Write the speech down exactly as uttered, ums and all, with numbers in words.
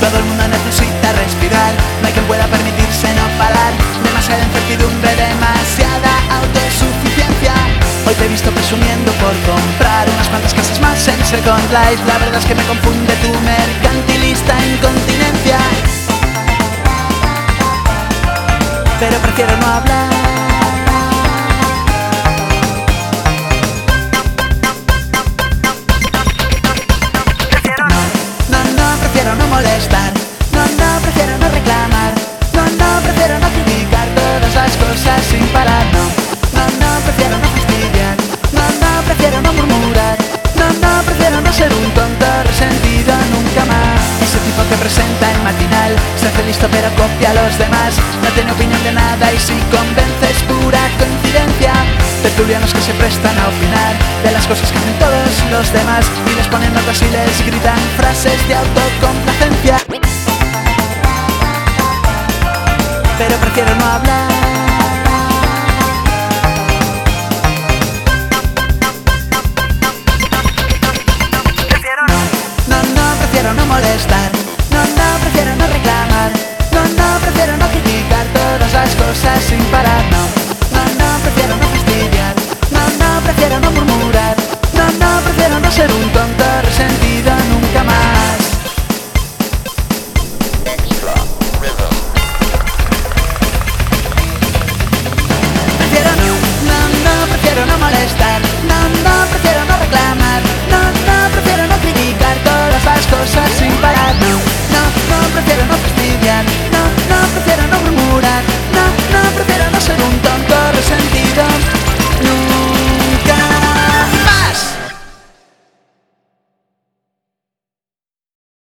Todo el mundo necesita respirar, no hay quien pueda permitirse no parar. Demasiada incertidumbre, demasiada autosuficiencia. Hoy te he visto presumiendo por comprar unas cuantas casas más en Second Life. La verdad es que me confunde tu mercantilista incontinencia, pero prefiero no hablar. No, no, no, prefiero no molestar. No, no, prefiero no reclamar. No, no, prefiero no criticar todas las cosas sin parar. No, no, no, prefiero no fastidiar. No, no, prefiero no murmurar. No, no, prefiero no ser un tonto resentido nunca más. Ese tipo que presenta el matinal, se hace listo pero copia a los demás. No tiene opinión de nada y si convence es pura coincidencia. Tertulianos que se prestan a opinar de las cosas que hacen todos los demás y les ponen notas y les gritan frases de autocomplacencia, pero prefiero no hablar. No, no, prefiero no molestar. No, no, prefiero no reclamar. No, no, prefiero no criticar todas las cosas sin parar. No,